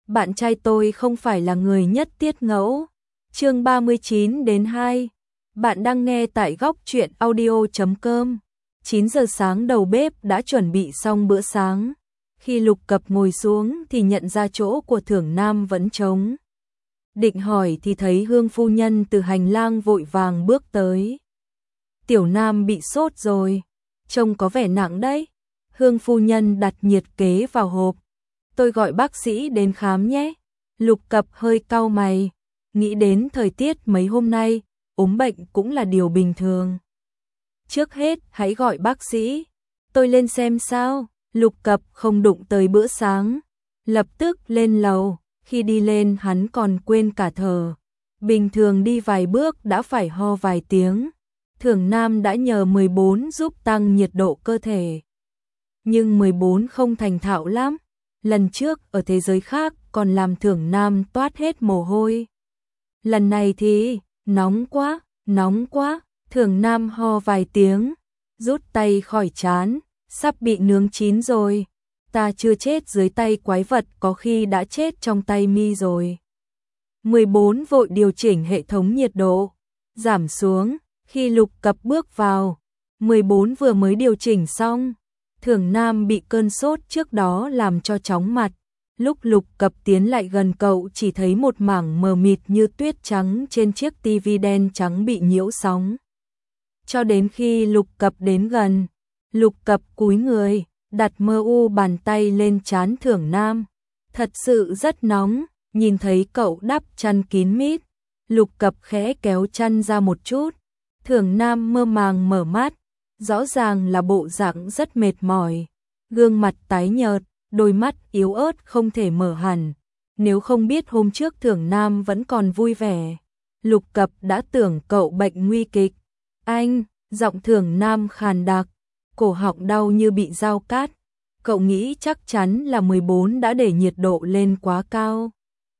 bạn trai tôi không phải là người nhất tiết ngẫu. Chương 39-2. Bạn đang nghe tại góc truyện audio.com. 9 giờ sáng đầu bếp đã chuẩn bị xong bữa sáng. Khi Lục Cập ngồi xuống thì nhận ra chỗ của Thưởng Nam vẫn trống. Định hỏi thì thấy Hương phu nhân từ hành lang vội vàng bước tới. Tiểu Nam bị sốt rồi, trông có vẻ nặng đấy. Hương phu nhân đặt nhiệt kế vào hộp. Tôi gọi bác sĩ đến khám nhé. Lục Cập hơi cau mày, nghĩ đến thời tiết mấy hôm nay, ốm bệnh cũng là điều bình thường. Trước hết hãy gọi bác sĩ, tôi lên xem sao. Lục Cập không đụng tới bữa sáng, lập tức lên lầu. Khi đi lên hắn còn quên cả thở. Bình thường đi vài bước đã phải ho vài tiếng. Thưởng Nam đã nhờ 14 giúp tăng nhiệt độ cơ thể. Nhưng 14 không thành thạo lắm. Lần trước ở thế giới khác còn làm Thưởng Nam toát hết mồ hôi. Lần này thì nóng quá, nóng quá. Thưởng Nam ho vài tiếng, rút tay khỏi trán, sắp bị nướng chín rồi. Ta chưa chết dưới tay quái vật, có khi đã chết trong tay mi rồi. 14 vội điều chỉnh hệ thống nhiệt độ, giảm xuống. Khi Lục Cập bước vào, 14 vừa mới điều chỉnh xong. Thưởng Nam bị cơn sốt trước đó làm cho chóng mặt. Lúc Lục Cập tiến lại gần cậu chỉ thấy một mảng mờ mịt như tuyết trắng trên chiếc tivi đen trắng bị nhiễu sóng. Cho đến khi Lục Cập đến gần, Lục Cập cúi người, đặt mơ u bàn tay lên trán Thưởng Nam. Thật sự rất nóng, nhìn thấy cậu đắp chăn kín mít. Lục Cập khẽ kéo chăn ra một chút. Thưởng Nam mơ màng mở mắt, rõ ràng là bộ dạng rất mệt mỏi. Gương mặt tái nhợt, đôi mắt yếu ớt không thể mở hẳn. Nếu không biết hôm trước Thưởng Nam vẫn còn vui vẻ, Lục Cập đã tưởng cậu bệnh nguy kịch. Anh, giọng Thưởng Nam khàn đặc, cổ họng đau như bị dao cát. Cậu nghĩ chắc chắn là 14 đã để nhiệt độ lên quá cao.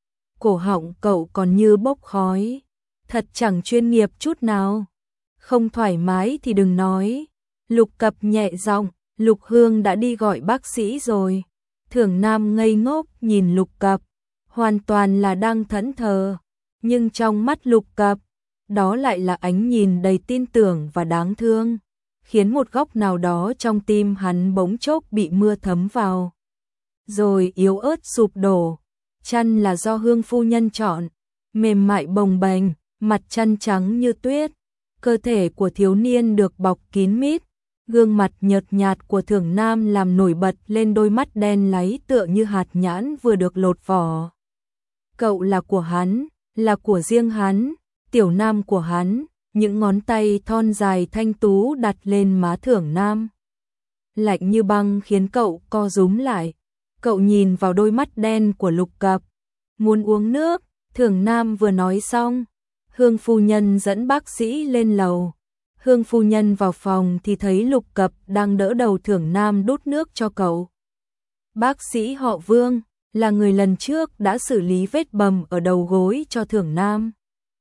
Cổ họng cậu còn như bốc khói, thật chẳng chuyên nghiệp chút nào. Không thoải mái thì đừng nói. Lục Cập nhẹ giọng, Lục Hương đã đi gọi bác sĩ rồi. Thưởng Nam ngây ngốc nhìn Lục Cập, hoàn toàn là đang thẫn thờ. Nhưng trong mắt Lục Cập, đó lại là ánh nhìn đầy tin tưởng và đáng thương, khiến một góc nào đó trong tim hắn bỗng chốc bị mưa thấm vào. Rồi yếu ớt sụp đổ. Chăn là do Hương phu nhân chọn, mềm mại bồng bềnh, mặt chăn trắng như tuyết. Cơ thể của thiếu niên được bọc kín mít, gương mặt nhợt nhạt của Thưởng Nam làm nổi bật lên đôi mắt đen láy tựa như hạt nhãn vừa được lột vỏ. Cậu là của hắn, là của riêng hắn, Tiểu Nam của hắn. Những ngón tay thon dài thanh tú đặt lên má Thưởng Nam, lạnh như băng khiến cậu co rúm lại. Cậu nhìn vào đôi mắt đen của Lục Cập, muốn uống nước. Thưởng Nam vừa nói xong, Hương phu nhân dẫn bác sĩ lên lầu. Hương phu nhân vào phòng thì thấy Lục Cập đang đỡ đầu Thưởng Nam đút nước cho cậu. Bác sĩ họ Vương, là người lần trước đã xử lý vết bầm ở đầu gối cho Thưởng Nam.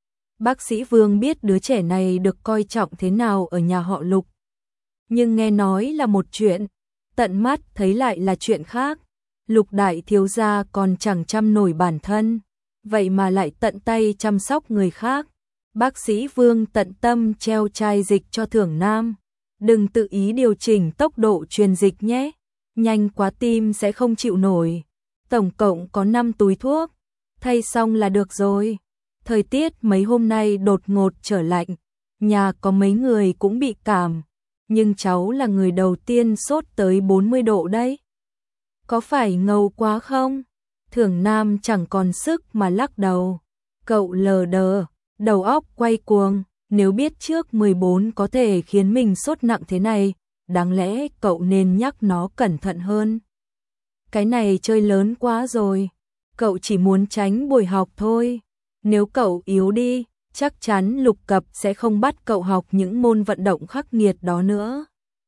Bác sĩ Vương biết đứa trẻ này được coi trọng thế nào ở nhà họ Lục. Nhưng nghe nói là một chuyện, tận mắt thấy lại là chuyện khác. Lục đại thiếu gia còn chẳng chăm nổi bản thân, vậy mà lại tận tay chăm sóc người khác. Bác sĩ Vương tận tâm treo chai dịch cho Thưởng Nam. Đừng tự ý điều chỉnh tốc độ truyền dịch nhé, nhanh quá tim sẽ không chịu nổi. Tổng cộng có 5 túi thuốc, thay xong là được rồi. Thời tiết mấy hôm nay đột ngột trở lạnh, nhà có mấy người cũng bị cảm, nhưng cháu là người đầu tiên sốt tới 40 độ đấy. Có phải ngầu quá không? Thưởng Nam chẳng còn sức mà lắc đầu. Cậu lờ đờ, đầu óc quay cuồng. Nếu biết trước 14 có thể khiến mình sốt nặng thế này, đáng lẽ cậu nên nhắc nó cẩn thận hơn. Cái này chơi lớn quá rồi. Cậu chỉ muốn tránh buổi học thôi. Nếu cậu yếu đi, chắc chắn Lục Cập sẽ không bắt cậu học những môn vận động khắc nghiệt đó nữa.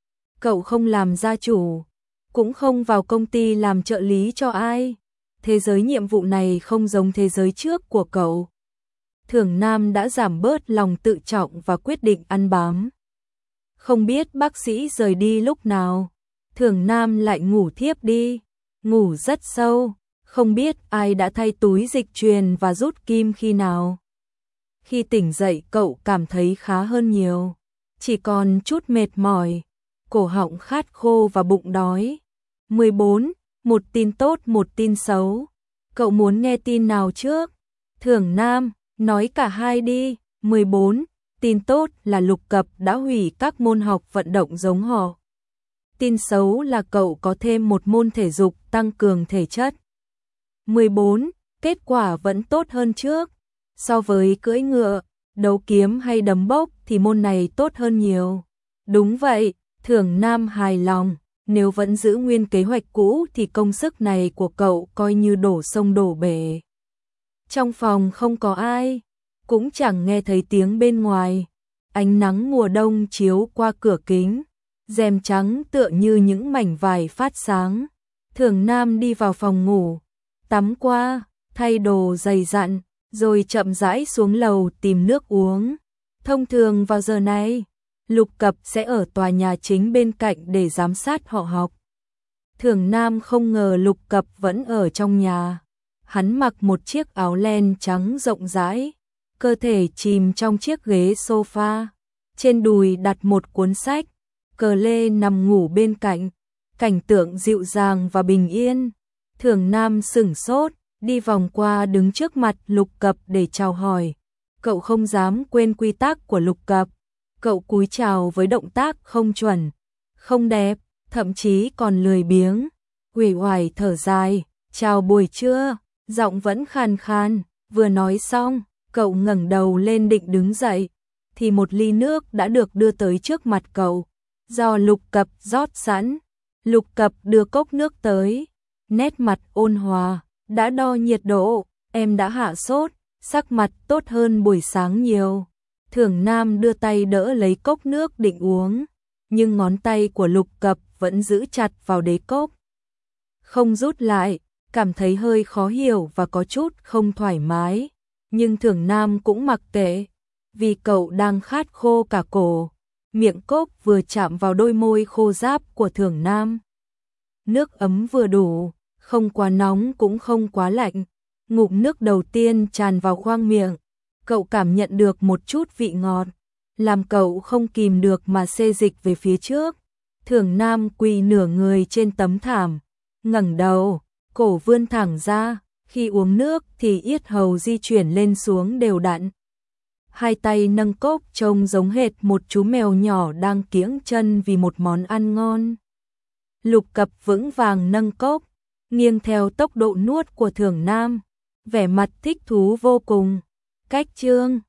Cậu không làm gia chủ, cũng không vào công ty làm trợ lý cho ai. Thế giới nhiệm vụ này không giống thế giới trước của cậu. Thưởng Nam đã giảm bớt lòng tự trọng và quyết định ăn bám. Không biết bác sĩ rời đi lúc nào, Thưởng Nam lại ngủ thiếp đi, ngủ rất sâu, Không biết ai đã thay túi dịch truyền và rút kim khi nào. Khi tỉnh dậy cậu cảm thấy khá hơn nhiều, chỉ còn chút mệt mỏi, cổ họng khát khô và bụng đói. 14. Một tin tốt một tin xấu. Cậu muốn nghe tin nào trước? Thưởng Nam, nói cả hai đi. 14. Tin tốt là Lục Cập đã hủy các môn học vận động giống họ. Tin xấu là cậu có thêm một môn thể dục tăng cường thể chất. 14. Kết quả vẫn tốt hơn trước. So với cưỡi ngựa, đấu kiếm hay đấm bốc thì môn này tốt hơn nhiều. Đúng vậy, Thưởng Nam hài lòng. Nếu vẫn giữ nguyên kế hoạch cũ thì công sức này của cậu coi như đổ sông đổ bể. Trong phòng không có ai, cũng chẳng nghe thấy tiếng bên ngoài. Ánh nắng mùa đông chiếu qua cửa kính, rèm trắng tựa như những mảnh vải phát sáng. Thưởng Nam đi vào phòng ngủ, tắm qua, thay đồ dày dặn, rồi chậm rãi xuống lầu tìm nước uống. Thông thường vào giờ này, Lục Cập sẽ ở tòa nhà chính bên cạnh để giám sát họ học. Thưởng Nam không ngờ Lục Cập vẫn ở trong nhà. Hắn mặc một chiếc áo len trắng rộng rãi, cơ thể chìm trong chiếc ghế sofa. Trên đùi đặt một cuốn sách, Cờ Lê nằm ngủ bên cạnh, cảnh tượng dịu dàng và bình yên. Thưởng Nam sửng sốt, đi vòng qua đứng trước mặt Lục Cập để chào hỏi. Cậu không dám quên quy tắc của Lục Cập. Cậu cúi chào với động tác không chuẩn, không đẹp, thậm chí còn lười biếng. Uể oải thở dài, chào buổi trưa, giọng vẫn khàn khàn. Vừa nói xong, cậu ngẩng đầu lên định đứng dậy, thì một ly nước đã được đưa tới trước mặt cậu, do Lục Cập rót sẵn. Lục Cập đưa cốc nước tới, nét mặt ôn hòa, đã đo nhiệt độ, em đã hạ sốt, sắc mặt tốt hơn buổi sáng nhiều. Thưởng Nam đưa tay đỡ lấy cốc nước định uống, nhưng ngón tay của Lục Cập vẫn giữ chặt vào đế cốc, không rút lại, cảm thấy hơi khó hiểu và có chút không thoải mái. Nhưng Thưởng Nam cũng mặc kệ, vì cậu đang khát khô cả cổ. Miệng cốc vừa chạm vào đôi môi khô ráp của Thưởng Nam. Nước ấm vừa đủ, không quá nóng cũng không quá lạnh. Ngụm nước đầu tiên tràn vào khoang miệng, cậu cảm nhận được một chút vị ngọt, làm cậu không kìm được mà xê dịch về phía trước. Thưởng Nam quỳ nửa người trên tấm thảm, ngẩng đầu, cổ vươn thẳng ra, khi uống nước thì yết hầu di chuyển lên xuống đều đặn. Hai tay nâng cốc trông giống hệt một chú mèo nhỏ đang kiễng chân vì một món ăn ngon. Lục Cập vững vàng nâng cốc, nghiêng theo tốc độ nuốt của Thưởng Nam, vẻ mặt thích thú vô cùng. Cách chương